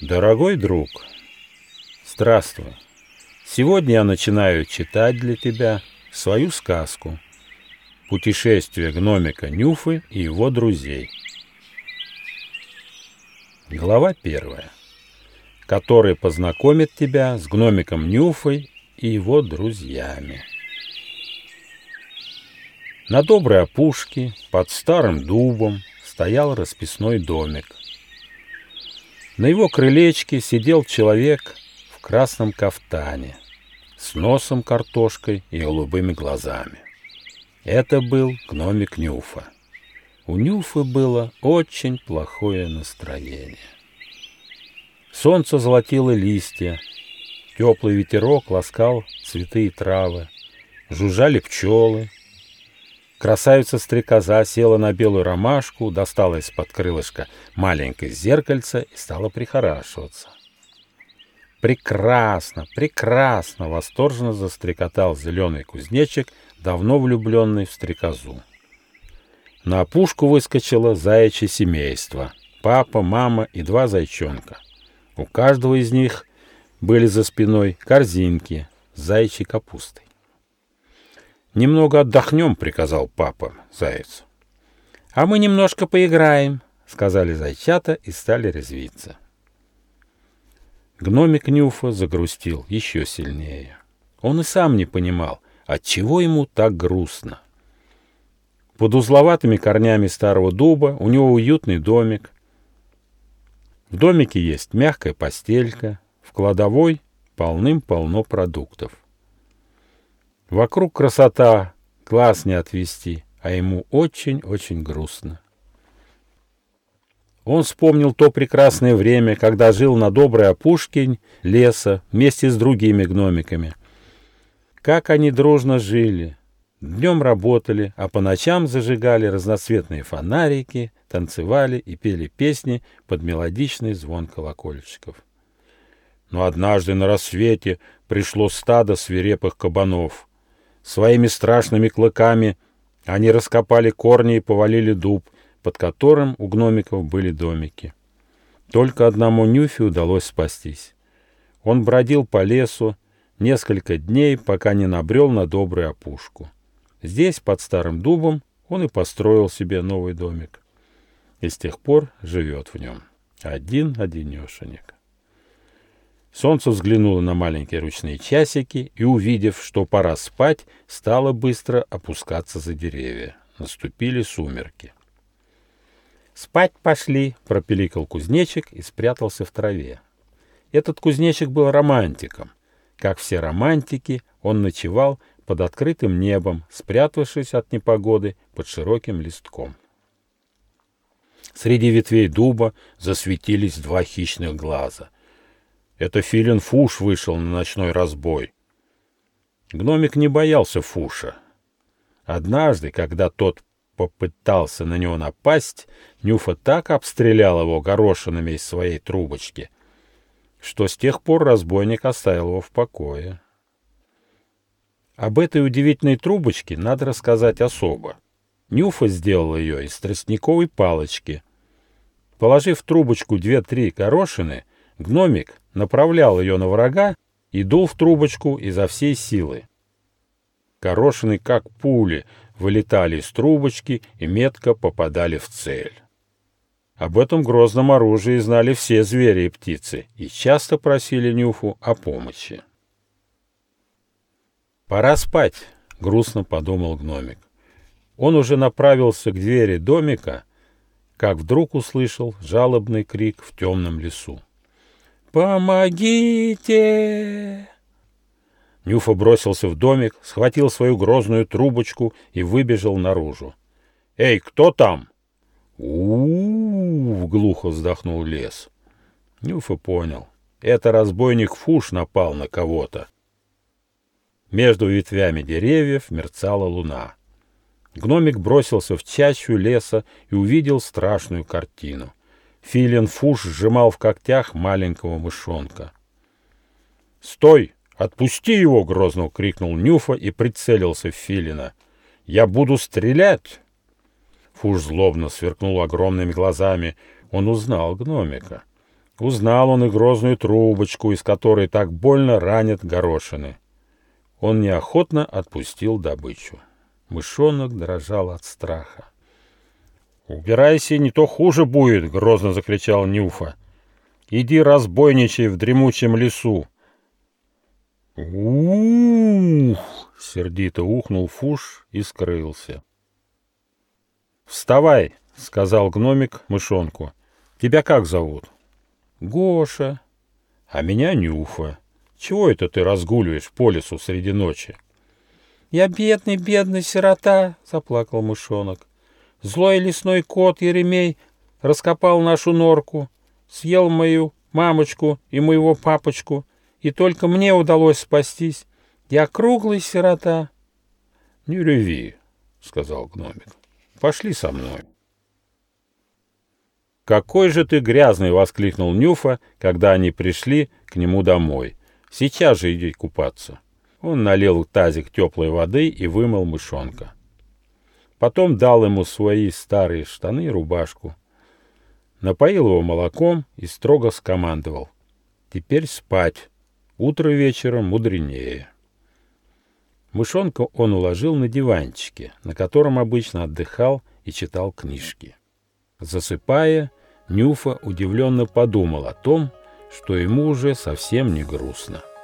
Дорогой друг, здравствуй. Сегодня я начинаю читать для тебя свою сказку «Путешествие гномика Нюфы и его друзей». Глава 1, которая познакомит тебя с гномиком Нюфой и его друзьями. На доброй опушке под старым дубом стоял расписной домик. На его крылечке сидел человек в красном кафтане, с носом картошкой и голубыми глазами. Это был гномик Нюфа. У Нюфы было очень плохое настроение. Солнце золотило листья, теплый ветерок ласкал цветы и травы, жужжали пчелы. Красавица-стрекоза села на белую ромашку, достала из-под крылышка маленькое зеркальце и стала прихорашиваться. «Прекрасно, прекрасно!» — восторженно застрекотал зеленый кузнечик, давно влюбленный в стрекозу. На опушку выскочило заячье семейство — папа, мама и 2 зайчонка. У каждого из них были за спиной корзинки с заячьей капустой. «Немного отдохнем», — приказал папа заяц. «А мы немножко поиграем», — сказали зайчата и стали резвиться. Гномик Нюфа загрустил еще сильнее. Он и сам не понимал, отчего ему так грустно. Под узловатыми корнями старого дуба у него уютный домик. В домике есть мягкая постелька, в кладовой полным-полно продуктов. Вокруг красота, глаз не отвести, а ему очень-очень грустно. Он вспомнил то прекрасное время, когда жил на доброй опушке леса вместе с другими гномиками. Как они дружно жили, днем работали, а по ночам зажигали разноцветные фонарики, танцевали и пели песни под мелодичный звон колокольчиков. Но однажды на рассвете пришло стадо свирепых кабанов. Своими страшными клыками они раскопали корни и повалили дуб, под которым у гномиков были домики. Только одному Нюфе удалось спастись. Он бродил по лесу несколько дней, пока не набрел на добрую опушку. Здесь, под старым дубом, он и построил себе новый домик. И с тех пор живет в нем один-одинешенек. Солнце взглянуло на маленькие ручные часики и, увидев, что пора спать, стало быстро опускаться за деревья. Наступили сумерки. «Спать пошли!» — пропеликал кузнечик и спрятался в траве. Этот кузнечик был романтиком. Как все романтики, он ночевал под открытым небом, спрятавшись от непогоды под широким листком. Среди ветвей дуба засветились 2 хищных глаза. Это филин Фуш вышел на ночной разбой. Гномик не боялся Фуша. Однажды, когда тот попытался на него напасть, Нюфа так обстрелял его горошинами из своей трубочки, что с тех пор разбойник оставил его в покое. Об этой удивительной трубочке надо рассказать особо. Нюфа сделал ее из тростниковой палочки. Положив в трубочку 2-3 горошины, гномик направлял ее на врага и дул в трубочку изо всей силы. Горошины, как пули, вылетали из трубочки и метко попадали в цель. Об этом грозном оружии знали все звери и птицы и часто просили Нюфу о помощи. «Пора спать», — грустно подумал гномик. Он уже направился к двери домика, как вдруг услышал жалобный крик в темном лесу. «Помогите!» Нюфа бросился в домик, схватил свою грозную трубочку и выбежал наружу. «Эй, кто там?» «У-у-у!» — глухо вздохнул лес. Нюфа понял. Это разбойник Фуш напал на кого-то. Между ветвями деревьев мерцала луна. Гномик бросился в чащу леса и увидел страшную картину. Филин Фуш сжимал в когтях маленького мышонка. «Стой! Отпусти его!» — грозно крикнул Нюфа и прицелился в Филина. «Я буду стрелять!» Фуш злобно сверкнул огромными глазами. Он узнал гномика. Узнал он и грозную трубочку, из которой так больно ранят горошины. Он неохотно отпустил добычу. Мышонок дрожал от страха. «Убирайся, не то хуже будет!» — грозно закричал Нюфа. «Иди разбойничай в дремучем лесу!» «Ух!» — сердито ухнул Фуш и скрылся. «Вставай!» — сказал гномик мышонку. «Тебя как зовут?» «Гоша». «А меня Нюфа. Чего это ты разгуливаешь по лесу среди ночи?» «Я бедный сирота», — заплакал мышонок. «Злой лесной кот Еремей раскопал нашу норку, съел мою мамочку и моего папочку, и только мне удалось спастись. Я круглый сирота». «Не реви», — сказал гномик. «Пошли со мной». «Какой же ты грязный!» — воскликнул Нюфа, когда они пришли к нему домой. «Сейчас же иди купаться». Он налил в тазик теплой воды и вымыл мышонка. Потом дал ему свои старые штаны и рубашку. Напоил его молоком и строго скомандовал: «Теперь спать. Утро вечером мудренее». Мышонка он уложил на диванчике, на котором обычно отдыхал и читал книжки. Засыпая, Нюфа удивленно подумал о том, что ему уже совсем не грустно.